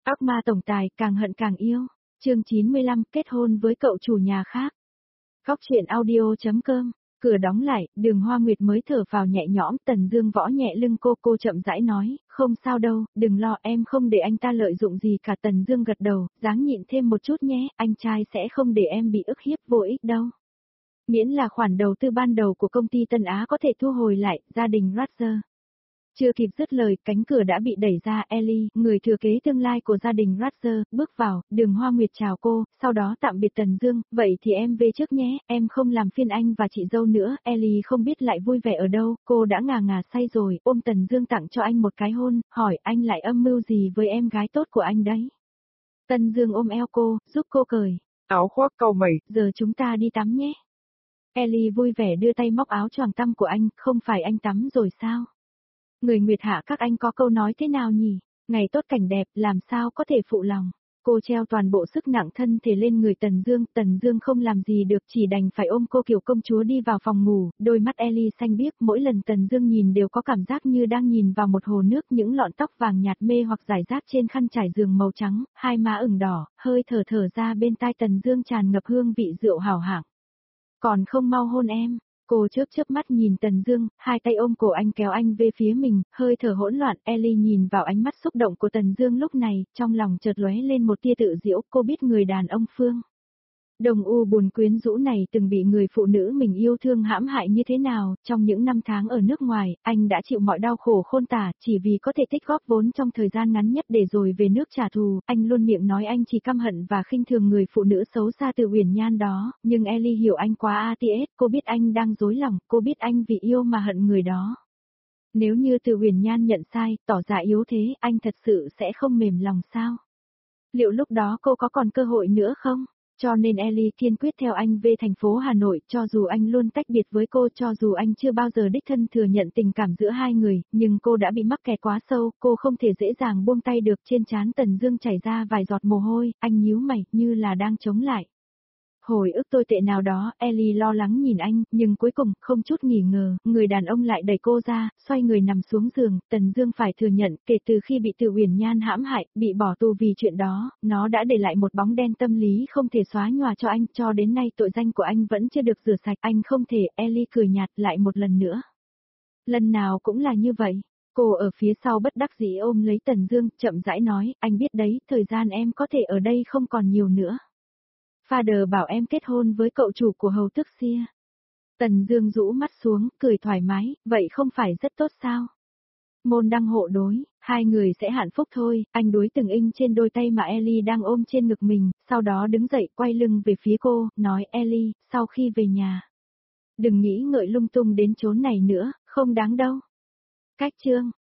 Ác ma tổng tài càng hận càng yêu. Chương 95 kết hôn với cậu chủ nhà khác. Khóc chuyện audio.com. Cửa đóng lại, Đường Hoa Nguyệt mới thở vào nhẹ nhõm. Tần Dương võ nhẹ lưng cô chậm rãi nói, không sao đâu, đừng lo, em không để anh ta lợi dụng gì cả. Tần Dương gật đầu, dáng nhịn thêm một chút nhé, anh trai sẽ không để em bị ức hiếp vô ích đâu. Miễn là khoản đầu tư ban đầu của công ty Tân Á có thể thu hồi lại. Gia đình Roger. Chưa kịp dứt lời, cánh cửa đã bị đẩy ra. Ellie, người thừa kế tương lai của gia đình Roger, bước vào. Đường Hoa Nguyệt chào cô, sau đó tạm biệt Tần Dương, vậy thì em về trước nhé, em không làm phiền anh và chị dâu nữa. Ellie không biết lại vui vẻ ở đâu, cô đã ngà say rồi, ôm Tần Dương tặng cho anh một cái hôn, hỏi anh lại âm mưu gì với em gái tốt của anh đấy. Tần Dương ôm eo cô, giúp cô cởi áo khoác cau mày, giờ chúng ta đi tắm nhé. Ellie vui vẻ đưa tay móc áo choàng tắm của anh, không phải anh tắm rồi sao? Người Nguyệt Hạ các anh có câu nói thế nào nhỉ? Ngày tốt cảnh đẹp, làm sao có thể phụ lòng. Cô treo toàn bộ sức nặng thân thể lên người Tần Dương không làm gì được, chỉ đành phải ôm cô kiểu công chúa đi vào phòng ngủ. Đôi mắt Ellie xanh biếc, mỗi lần Tần Dương nhìn đều có cảm giác như đang nhìn vào một hồ nước. Những lọn tóc vàng nhạt mê hoặc rải rác trên khăn trải giường màu trắng, hai má ửng đỏ, hơi thở ra bên tai Tần Dương tràn ngập hương vị rượu hảo hạng. Còn không mau hôn em. Cô chớp mắt nhìn Tần Dương, hai tay ôm cổ anh kéo anh về phía mình, hơi thở hỗn loạn. Ellie nhìn vào ánh mắt xúc động của Tần Dương lúc này, trong lòng chợt lóe lên một tia tự giễu. Cô biết người đàn ông Phương Đồng U buồn quyến rũ này từng bị người phụ nữ mình yêu thương hãm hại như thế nào. Trong những năm tháng ở nước ngoài, anh đã chịu mọi đau khổ khôn tả, chỉ vì có thể tích góp vốn trong thời gian ngắn nhất để rồi về nước trả thù. Anh luôn miệng nói anh chỉ căm hận và khinh thường người phụ nữ xấu xa Từ Uyển Nhan đó, nhưng Ellie hiểu anh quá ATS. Cô biết anh đang dối lòng, cô biết anh vì yêu mà hận người đó. Nếu như Từ Uyển Nhan nhận sai, tỏ ra yếu thế, anh thật sự sẽ không mềm lòng sao? Liệu lúc đó cô có còn cơ hội nữa không? Cho nên Ellie kiên quyết theo anh về thành phố Hà Nội, cho dù anh luôn tách biệt với cô, cho dù anh chưa bao giờ đích thân thừa nhận tình cảm giữa hai người, nhưng cô đã bị mắc kẹt quá sâu, cô không thể dễ dàng buông tay được. Trên trán Tần Dương chảy ra vài giọt mồ hôi, anh nhíu mày, như là đang chống lại hồi ức tồi tệ nào đó. Ellie lo lắng nhìn anh, nhưng cuối cùng, không chút nghi ngờ, người đàn ông lại đẩy cô ra, xoay người nằm xuống giường. Tần Dương phải thừa nhận, kể từ khi bị Từ Uyển Nhan hãm hại, bị bỏ tù vì chuyện đó, nó đã để lại một bóng đen tâm lý không thể xóa nhòa cho anh, cho đến nay tội danh của anh vẫn chưa được rửa sạch, anh không thể. Ellie cười nhạt lại một lần nữa. Lần nào cũng là như vậy. Cô ở phía sau bất đắc dĩ ôm lấy Tần Dương, chậm rãi nói, anh biết đấy, thời gian em có thể ở đây không còn nhiều nữa. Father bảo em kết hôn với cậu chủ của hầu tước Xia. Tần Dương rũ mắt xuống, cười thoải mái, vậy không phải rất tốt sao? Môn đăng hộ đối, hai người sẽ hạnh phúc thôi. Anh đối từng in trên đôi tay mà Ellie đang ôm trên ngực mình, sau đó đứng dậy quay lưng về phía cô, nói Ellie, sau khi về nhà, đừng nghĩ ngợi lung tung đến chốn này nữa, không đáng đâu. Cách chương